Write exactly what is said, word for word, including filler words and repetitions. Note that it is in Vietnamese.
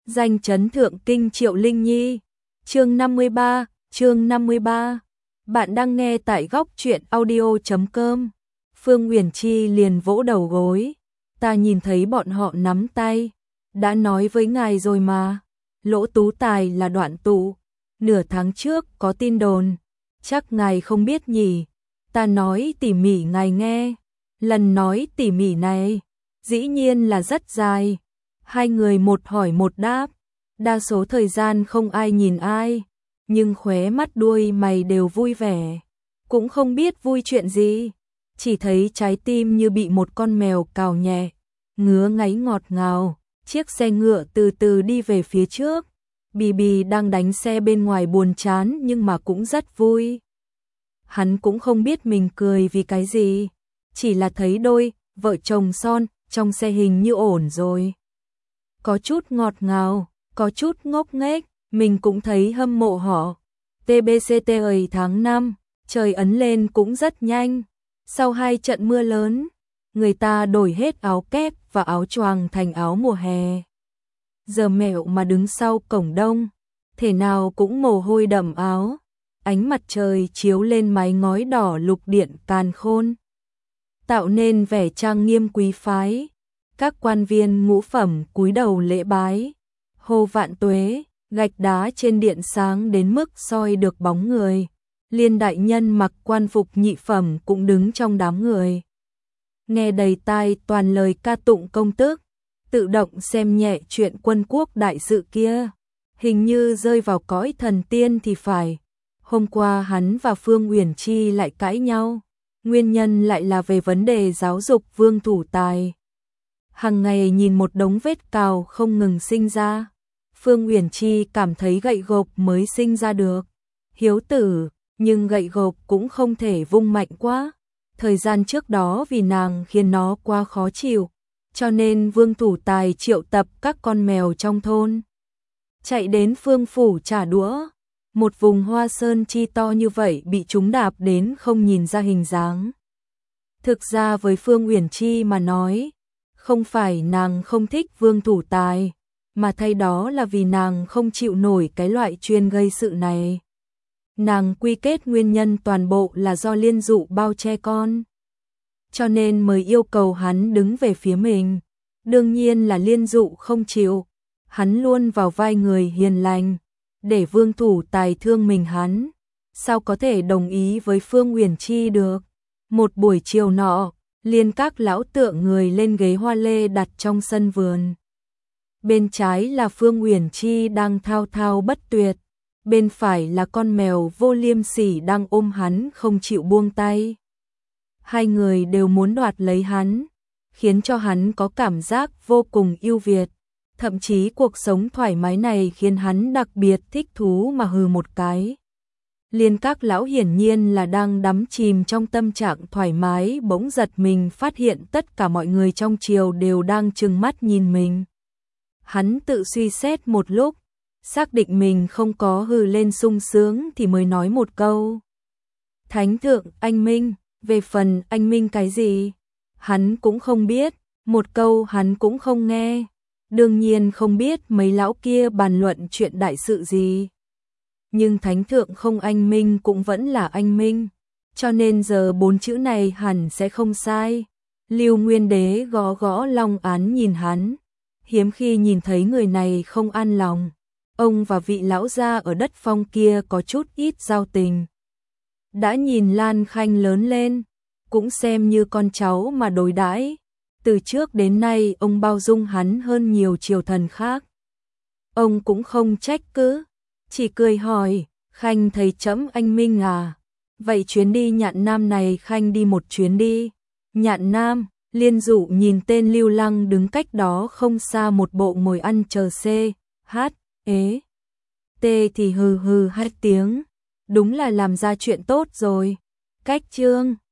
Danh chấn thượng kinh Triệu Linh Nhi. Chương năm mươi ba, chương năm mươi ba. Bạn đang nghe tại góc truyện audio chấm com. Phương Uyển Chi liền vỗ đầu gối. Ta nhìn thấy bọn họ nắm tay, đã nói với ngài rồi mà. Lỗ Tú Tài là đoạn tụ, nửa tháng trước có tin đồn, chắc ngài không biết nhỉ. Ta nói tỉ mỉ ngài nghe. Lần nói tỉ mỉ này, dĩ nhiên là rất dài. Hai người một hỏi một đáp, đa số thời gian không ai nhìn ai, nhưng khóe mắt đuôi mày đều vui vẻ, cũng không biết vui chuyện gì, chỉ thấy trái tim như bị một con mèo cào nhẹ, ngứa ngáy ngọt ngào. Chiếc xe ngựa từ từ đi về phía trước, Bì Bì đang đánh xe bên ngoài buồn chán nhưng mà cũng rất vui. Hắn cũng không biết mình cười vì cái gì, chỉ là thấy đôi vợ chồng son trong xe hình như ổn rồi. Có chút ngọt ngào, có chút ngốc nghếch, mình cũng thấy hâm mộ họ. tê bê xê tê ấy tháng năm, trời ấn lên cũng rất nhanh. Sau hai trận mưa lớn, người ta đổi hết áo kép và áo choàng thành áo mùa hè. Giờ mẹo mà đứng sau cổng đông, thể nào cũng mồ hôi đẫm áo. Ánh mặt trời chiếu lên mái ngói đỏ lục điện càn khôn, tạo nên vẻ trang nghiêm quý phái. Các quan viên ngũ phẩm cúi đầu lễ bái, hô vạn tuế, gạch đá trên điện sáng đến mức soi được bóng người. Liên đại nhân mặc quan phục nhị phẩm cũng đứng trong đám người, nghe đầy tai toàn lời ca tụng công tước, tự động xem nhẹ chuyện quân quốc đại sự kia, hình như rơi vào cõi thần tiên thì phải. Hôm qua hắn và Phương Uyển Chi lại cãi nhau, nguyên nhân lại là về vấn đề giáo dục Vương Thủ Tài. Hằng ngày nhìn một đống vết cào không ngừng sinh ra, Phương Uyển Chi cảm thấy gậy gộc mới sinh ra được. Hiếu tử, nhưng gậy gộc cũng không thể vung mạnh quá. Thời gian trước đó vì nàng khiến nó quá khó chịu, cho nên Vương Thủ Tài triệu tập các con mèo trong thôn, chạy đến Phương phủ trả đũa. Một vùng hoa sơn chi to như vậy bị chúng đạp đến không nhìn ra hình dáng. Thực ra với Phương Uyển Chi mà nói, không phải nàng không thích Vương Thủ Tài, mà thay đó là vì nàng không chịu nổi cái loại chuyên gây sự này. Nàng quy kết nguyên nhân toàn bộ là do Liên Dụ bao che con, cho nên mới yêu cầu hắn đứng về phía mình. Đương nhiên là Liên Dụ không chịu, hắn luôn vào vai người hiền lành, để Vương Thủ Tài thương mình hắn, sao có thể đồng ý với Phương Uyển Chi được. Một buổi chiều nọ, Liên các lão tượng người lên ghế hoa lê đặt trong sân vườn. Bên trái là Phương Uyển Chi đang thao thao bất tuyệt, bên phải là con mèo vô liêm sỉ đang ôm hắn không chịu buông tay. Hai người đều muốn đoạt lấy hắn, khiến cho hắn có cảm giác vô cùng ưu việt. Thậm chí cuộc sống thoải mái này khiến hắn đặc biệt thích thú mà hừ một cái. Liên các lão hiển nhiên là đang đắm chìm trong tâm trạng thoải mái, bỗng giật mình phát hiện tất cả mọi người trong triều đều đang trừng mắt nhìn mình. Hắn tự suy xét một lúc, xác định mình không có hừ lên sung sướng thì mới nói một câu. Thánh thượng, anh Minh. Về phần anh Minh cái gì, hắn cũng không biết, một câu hắn cũng không nghe. Đương nhiên không biết mấy lão kia bàn luận chuyện đại sự gì. Nhưng thánh thượng không anh Minh cũng vẫn là anh Minh, cho nên giờ bốn chữ này hẳn sẽ không sai. Lưu Nguyên Đế gõ gõ long án nhìn hắn, hiếm khi nhìn thấy người này không an lòng. Ông và vị lão gia ở đất Phong kia có chút ít giao tình, đã nhìn Lan Khanh lớn lên, cũng xem như con cháu mà đối đãi. Từ trước đến nay ông bao dung hắn hơn nhiều triều thần khác. Ông cũng không trách cứ, chỉ cười hỏi, Khanh thấy trẫm anh Minh à? Vậy chuyến đi Nhạn Nam này Khanh đi một chuyến đi. Nhạn Nam, Liên Dụ nhìn tên Lưu Lăng đứng cách đó không xa một bộ ngồi ăn chờ C, H, ế, T thì hừ hừ hai tiếng. Đúng là làm ra chuyện tốt rồi. Cách chương